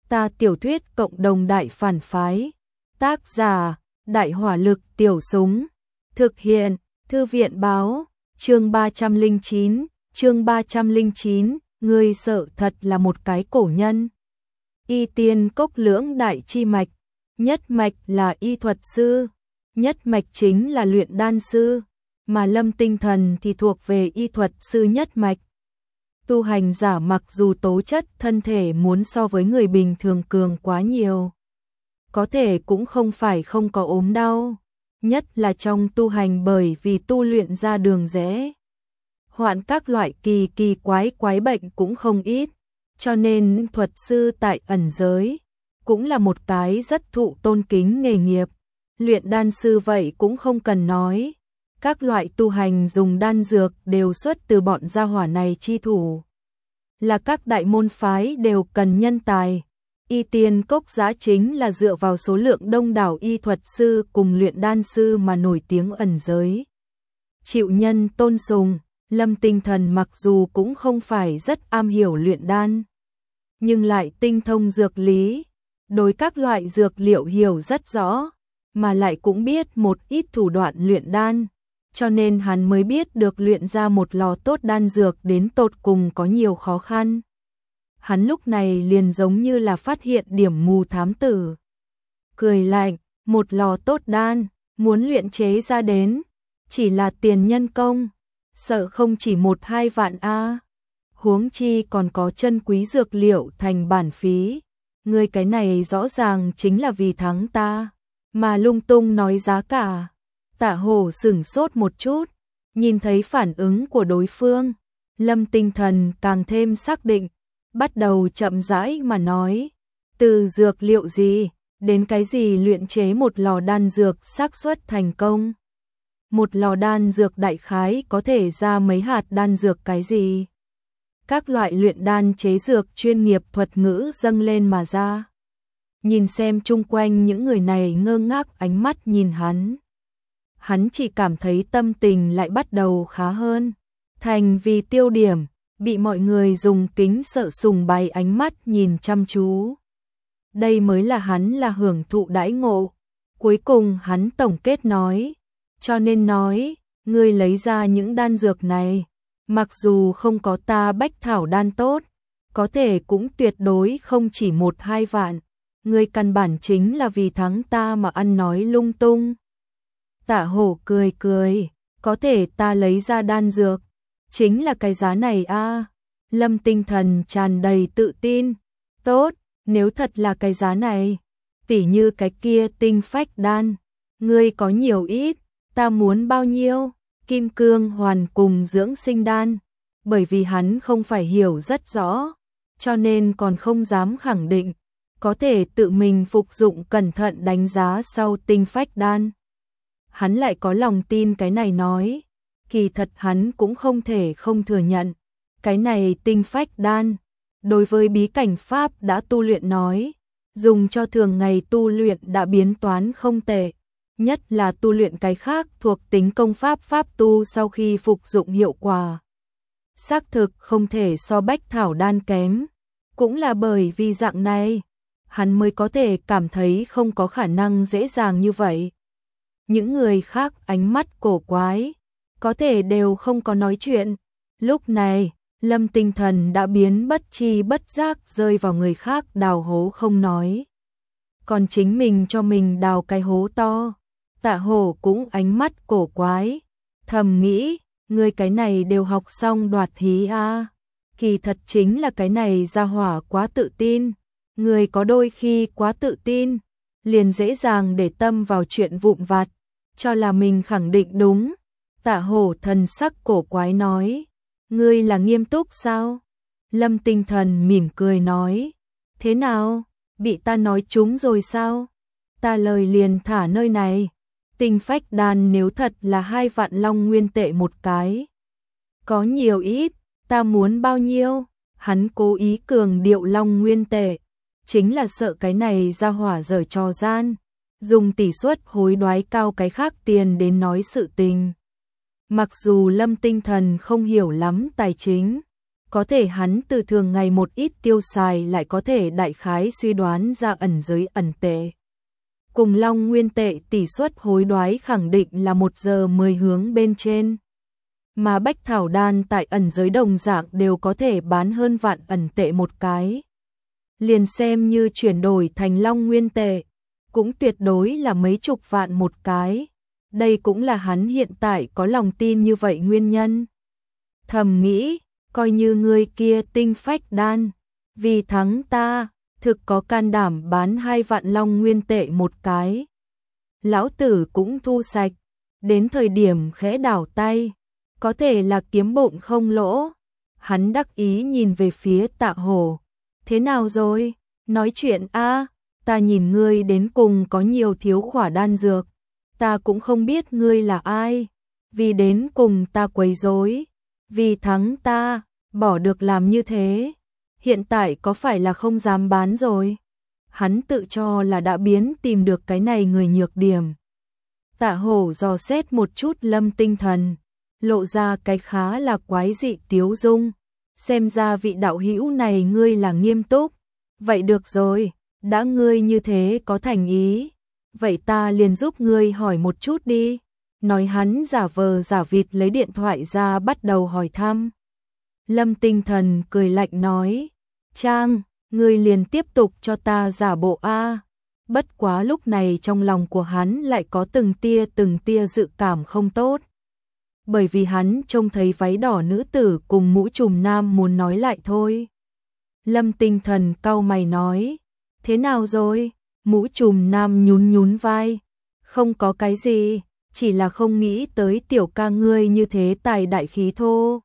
Ta tiểu thuyết cộng đồng đại phản phái. Tác giả, Đại hỏa lực tiểu súng. Thực hiện, Thư viện báo, chương 309, ngươi sợ thật là một cái cổ nhân. Y tiên cốc lưỡng đại chi mạch, nhất mạch là y thuật sư, nhất mạch chính là luyện đan sư, mà Lâm Tinh Thần thì thuộc về y thuật sư nhất mạch. Tu hành giả mặc dù tố chất thân thể muốn so với người bình thường cường quá nhiều, có thể cũng không phải không có ốm đau, nhất là trong tu hành bởi vì tu luyện ra đường rẽ. Hoạn các loại kỳ quái bệnh cũng không ít, cho nên thuật sư tại ẩn giới cũng là một cái rất thụ tôn kính nghề nghiệp. Luyện đan sư vậy cũng không cần nói, các loại tu hành dùng đan dược đều xuất từ bọn gia hỏa này chi thủ. Là các đại môn phái đều cần nhân tài. Y tiên cốc giá chính là dựa vào số lượng đông đảo y thuật sư cùng luyện đan sư mà nổi tiếng ẩn giới. Chịu nhân tôn sùng, Lâm Tinh Thần mặc dù cũng không phải rất am hiểu luyện đan, nhưng lại tinh thông dược lý, đối các loại dược liệu hiểu rất rõ, mà lại cũng biết một ít thủ đoạn luyện đan, cho nên hắn mới biết được luyện ra một lò tốt đan dược đến tột cùng có nhiều khó khăn. Hắn lúc này liền giống như là phát hiện điểm mù thám tử. Cười lạnh, một lò tốt đan, muốn luyện chế ra đến, chỉ là tiền nhân công, sợ không chỉ 1-2 vạn a. Huống chi còn có chân quý dược liệu thành bản phí. Ngươi cái này rõ ràng chính là vì thắng ta, mà lung tung nói giá cả. Tạ Hổ sửng sốt một chút, nhìn thấy phản ứng của đối phương, Lâm Tinh Thần càng thêm xác định, bắt đầu chậm rãi mà nói, từ dược liệu gì, đến cái gì luyện chế một lò đan dược xác suất thành công. Một lò đan dược đại khái có thể ra mấy hạt đan dược cái gì. Các loại luyện đan chế dược chuyên nghiệp thuật ngữ dâng lên mà ra. Nhìn xem chung quanh những người này ngơ ngác ánh mắt nhìn hắn. Hắn chỉ cảm thấy tâm tình lại bắt đầu khá hơn. Thành vì tiêu điểm, bị mọi người dùng kính sợ sùng bái ánh mắt nhìn chăm chú. Đây mới là hắn là hưởng thụ đãi ngộ. Cuối cùng hắn tổng kết nói, cho nên nói, ngươi lấy ra những đan dược này, mặc dù không có ta bách thảo đan tốt, có thể cũng tuyệt đối không chỉ 1-2 vạn, ngươi căn bản chính là vì thắng ta mà ăn nói lung tung. Tạ Hổ cười, có thể ta lấy ra đan dược, chính là cái giá này a. Lâm Tinh Thần tràn đầy tự tin, tốt, nếu thật là cái giá này, tỉ như cái kia tinh phách đan, ngươi có nhiều ít, ta muốn bao nhiêu, kim cương hoàn cùng dưỡng sinh đan, bởi vì hắn không phải hiểu rất rõ, cho nên còn không dám khẳng định, có thể tự mình phục dụng cẩn thận đánh giá sau tinh phách đan. Hắn lại có lòng tin cái này nói, kỳ thật hắn cũng không thể không thừa nhận, cái này tinh phách đan, đối với bí cảnh pháp đã tu luyện nói, dùng cho thường ngày tu luyện đã biến toán không tệ, nhất là tu luyện cái khác thuộc tính công pháp pháp tu sau khi phục dụng hiệu quả. Xác thực không thể so bách thảo đan kém, cũng là bởi vì dạng này, hắn mới có thể cảm thấy không có khả năng dễ dàng như vậy. Những người khác ánh mắt cổ quái, có thể đều không có nói chuyện. Lúc này, Lâm Tinh Thần đã biến bất tri bất giác rơi vào người khác đào hố không nói. Còn chính mình cho mình đào cái hố to. Tạ Hổ cũng ánh mắt cổ quái, thầm nghĩ, người cái này đều học xong đoạt hí a. Kỳ thật chính là cái này ra hỏa quá tự tin. Người có đôi khi quá tự tin, liền dễ dàng để tâm vào chuyện vụn vặt, cho là mình khẳng định đúng. Tạ Hổ thần sắc cổ quái nói, ngươi là nghiêm túc sao? Lâm Tinh Thần mỉm cười nói, thế nào, bị ta nói trúng rồi sao? Ta lời liền thả nơi này, tinh phách đan nếu thật là 2 vạn long nguyên tệ một cái. Có nhiều ít, ta muốn bao nhiêu? Hắn cố ý cường điệu long nguyên tệ, chính là sợ cái này ra hỏa giở trò gian, dùng tỷ suất hối đoái cao cái khác tiền đến nói sự tình. Mặc dù Lâm Tinh Thần không hiểu lắm tài chính, có thể hắn từ thường ngày một ít tiêu xài lại có thể đại khái suy đoán ra ẩn giới ẩn tệ. Cùng Long Nguyên tệ tỷ suất hối đoái khẳng định là 1 giờ 10 hướng bên trên. Mà bách thảo đan tại ẩn giới đồng dạng đều có thể bán hơn vạn ẩn tệ một cái. Liền xem như chuyển đổi thành Long Nguyên tệ, cũng tuyệt đối là mấy chục vạn một cái. Đây cũng là hắn hiện tại có lòng tin như vậy nguyên nhân. Thầm nghĩ, coi như người kia tinh phách đan, vì thắng ta, thực có can đảm bán 2 vạn Long Nguyên tệ một cái. Lão tử cũng thu sạch, đến thời điểm khẽ đảo tay, có thể là kiếm bộn không lỗ. Hắn đắc ý nhìn về phía Tạ Hổ. Thế nào rồi? Nói chuyện a, ta nhìn ngươi đến cùng có nhiều thiếu khỏa đan dược. Ta cũng không biết ngươi là ai. Vì đến cùng ta quấy rối, vì thắng ta, bỏ được làm như thế. Hiện tại có phải là không dám bán rồi? Hắn tự cho là đã tìm được cái này người nhược điểm. Tạ Hổ dò xét một chút Lâm Tinh Thần, lộ ra cái khá là quái dị tiếu dung. Xem ra vị đạo hữu này ngươi là nghiêm túc. Vậy được rồi, đã ngươi như thế có thành ý, vậy ta liền giúp ngươi hỏi một chút đi. Nói hắn giả vờ giả vịt lấy điện thoại ra bắt đầu hỏi thăm. Lâm Tinh Thần cười lạnh nói, Trang, ngươi liền tiếp tục cho ta giả bộ a. Bất quá lúc này trong lòng của hắn lại có từng tia dự cảm không tốt. Bởi vì hắn trông thấy váy đỏ nữ tử cùng mũ trùm nam muốn nói lại thôi. Lâm Tinh Thần cau mày nói, thế nào rồi? Mũ trùm nam nhún vai, không có cái gì, chỉ là không nghĩ tới tiểu ca ngươi như thế tài đại khí thô.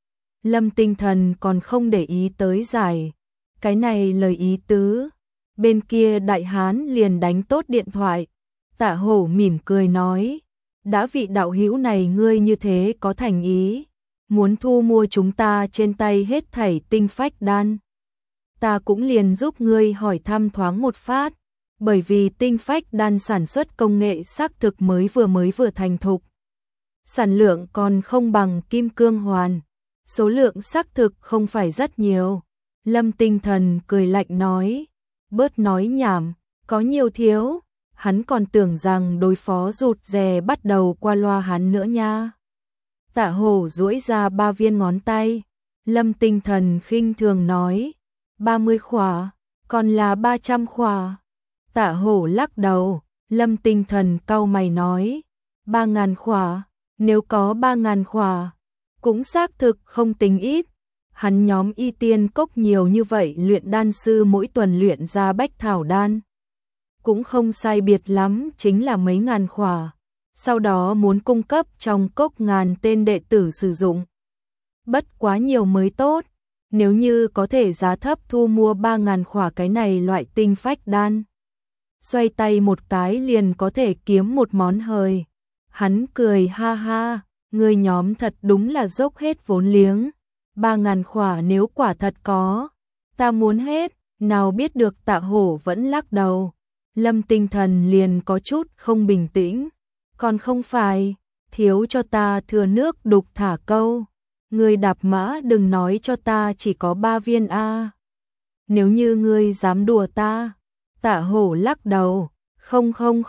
Lâm Tinh Thần còn không để ý tới giải, cái này lời ý tứ. Bên kia đại hán liền đánh tốt điện thoại. Tạ Hổ mỉm cười nói, đã vị đạo hữu này ngươi như thế có thành ý, muốn thu mua chúng ta trên tay hết thảy tinh phách đan. Ta cũng liền giúp ngươi hỏi thăm thoáng một phát, bởi vì tinh phách đan sản xuất công nghệ xác thực mới vừa thành thục. Sản lượng còn không bằng kim cương hoàn, số lượng xác thực không phải rất nhiều. Lâm Tinh Thần cười lạnh nói, bớt nói nhảm, có nhiều thiếu. Hắn còn tưởng rằng đối phó rụt rè bắt đầu qua loa hắn nữa nha. Tạ Hổ duỗi ra 3 viên ngón tay. Lâm Tinh Thần khinh thường nói, 30 khỏa, còn là 300 khỏa. Tạ Hổ lắc đầu. Lâm Tinh Thần cau mày nói, 3.000 khỏa, nếu có 3.000 khỏa, cũng xác thực không tính ít. Hắn nhóm Y Tiên Cốc nhiều như vậy luyện đan sư mỗi tuần luyện ra bách thảo đan. Cũng không sai biệt lắm, chính là mấy ngàn khỏa. Sau đó muốn cung cấp trong cốc ngàn tên đệ tử sử dụng. Bất quá nhiều mới tốt, nếu như có thể giá thấp thu mua 3.000 khỏa cái này loại tinh phách đan. Xoay tay một cái liền có thể kiếm một món hời. Hắn cười ha ha, người nhóm thật đúng là dốc hết vốn liếng. 3.000 khỏa nếu quả thật có, ta muốn hết, nào biết được. Tạ Hổ vẫn lắc đầu. Lâm Tinh Thần liền có chút không bình tĩnh, còn không phải, thiếu cho ta thừa nước đục thả câu. Ngươi đạp mã đừng nói cho ta chỉ có 3 viên a. Nếu như ngươi dám đùa ta. Tạ Hổ lắc đầu, không,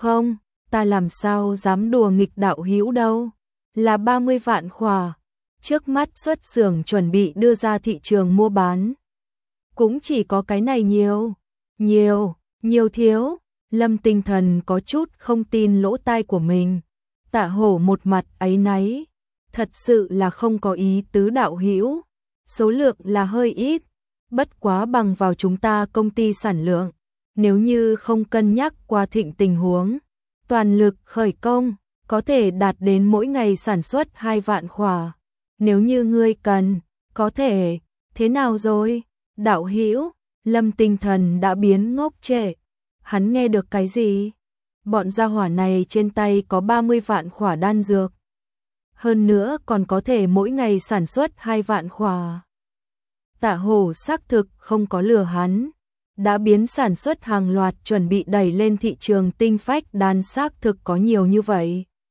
ta làm sao dám đùa nghịch đạo hữu đâu, là 30 vạn khỏa. Trước mắt xuất xưởng chuẩn bị đưa ra thị trường mua bán. Cũng chỉ có cái này nhiều thiếu. Lâm Tinh Thần có chút không tin lỗ tai của mình. Tạ Hổ một mặt áy náy, thật sự là không có ý tứ đạo hữu, số lượng là hơi ít, bất quá bằng vào chúng ta công ty sản lượng, nếu như không cân nhắc qua thịnh tình huống, toàn lực khởi công, có thể đạt đến mỗi ngày sản xuất 2 vạn khỏa. Nếu như ngươi cần, có thể, thế nào rồi? Đạo hữu, Lâm Tinh Thần đã biến ngốc trệ. Hắn nghe được cái gì? Bọn gia hỏa này trên tay có 30 vạn khỏa đan dược. Hơn nữa còn có thể mỗi ngày sản xuất 2 vạn khỏa. Tạ Hổ xác thực không có lừa hắn. Đã biến sản xuất hàng loạt chuẩn bị đẩy lên thị trường tinh phách đan xác thực có nhiều như vậy.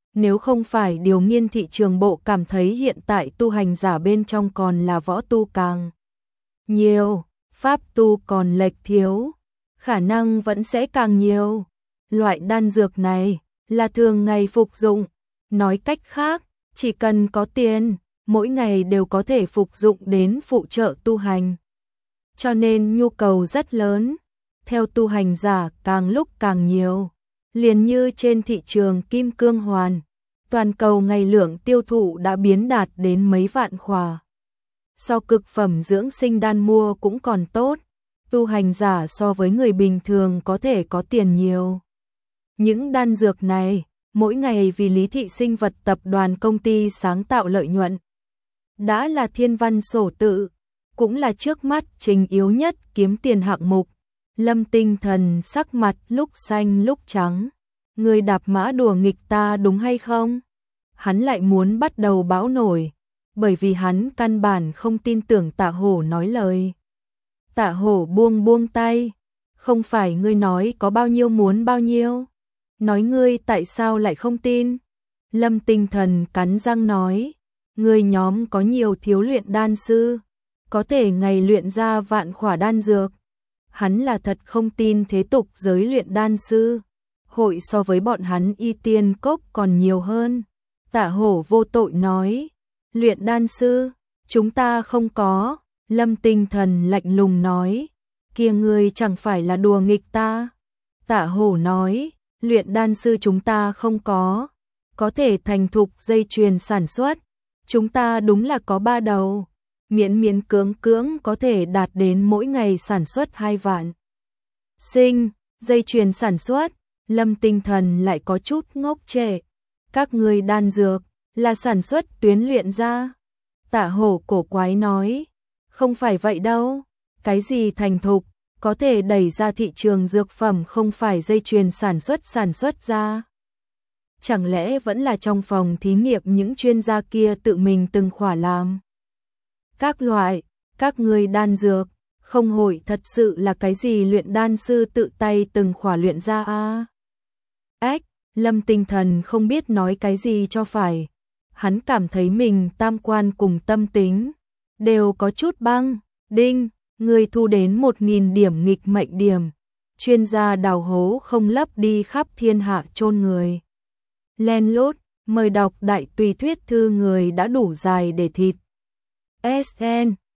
nếu không phải điều nghiên thị trường bộ cảm thấy hiện tại tu hành giả bên trong còn là võ tu càng nhiều, pháp tu còn lệch thiếu, khả năng vẫn sẽ càng nhiều. Loại đan dược này là thường ngày phục dụng, nói cách khác, chỉ cần có tiền, mỗi ngày đều có thể phục dụng đến phụ trợ tu hành. Cho nên nhu cầu rất lớn, theo tu hành giả càng lúc càng nhiều, liền như trên thị trường kim cương hoàn, toàn cầu ngày lượng tiêu thụ đã biến đạt đến mấy vạn khỏa. So cực phẩm dưỡng sinh đan mua cũng còn tốt, tu hành giả so với người bình thường có thể có tiền nhiều. Những đan dược này, mỗi ngày vì Lý Thị Sinh vật tập đoàn công ty sáng tạo lợi nhuận. Đã là thiên văn sổ tự, cũng là trước mắt trình yếu nhất kiếm tiền hạng mục. Lâm Tinh Thần sắc mặt lúc xanh lúc trắng. Người đạp mã đùa nghịch ta đúng hay không? Hắn lại muốn bắt đầu bão nổi, bởi vì hắn căn bản không tin tưởng Tạ Hổ nói lời. Tạ Hổ buông tay, không phải ngươi nói có bao nhiêu muốn bao nhiêu? Nói ngươi tại sao lại không tin? Lâm Tinh Thần cắn răng nói, ngươi nhóm có nhiều thiếu luyện đan sư, có thể ngày luyện ra vạn khỏa đan dược. Hắn là thật không tin thế tục giới luyện đan sư hội so với bọn hắn Y Tiên Cốc còn nhiều hơn. Tạ Hổ vô tội nói, luyện đan sư, chúng ta không có. Lâm Tinh Thần lạnh lùng nói, kia ngươi chẳng phải là đùa nghịch ta. Tạ Hổ nói, luyện đan sư chúng ta không có thể thành thục dây chuyền sản xuất, chúng ta đúng là có 3 đầu, miễn cưỡng có thể đạt đến mỗi ngày sản xuất 2 vạn. Dây chuyền sản xuất, Lâm Tinh Thần lại có chút ngốc trệ. Các ngươi đan dược là sản xuất tuyến luyện ra. Tạ Hổ cổ quái nói, không phải vậy đâu, cái gì thành thục, có thể đẩy ra thị trường dược phẩm không phải dây chuyền sản xuất ra. Chẳng lẽ vẫn là trong phòng thí nghiệm những chuyên gia kia tự mình từng khỏa làm? Các ngươi đan dược, không hội thật sự là cái gì luyện đan sư tự tay từng khỏa luyện ra à? Lâm Tinh Thần không biết nói cái gì cho phải. Hắn cảm thấy mình tam quan cùng tâm tính đều có chút băng. Đinh, người thu đến 1000 điểm nghịch mệnh điểm. Chuyên gia đào hố không lấp đi khắp thiên hạ chôn người. Len lút, mời đọc đại tùy thuyết thư người đã đủ dài để thịt. SN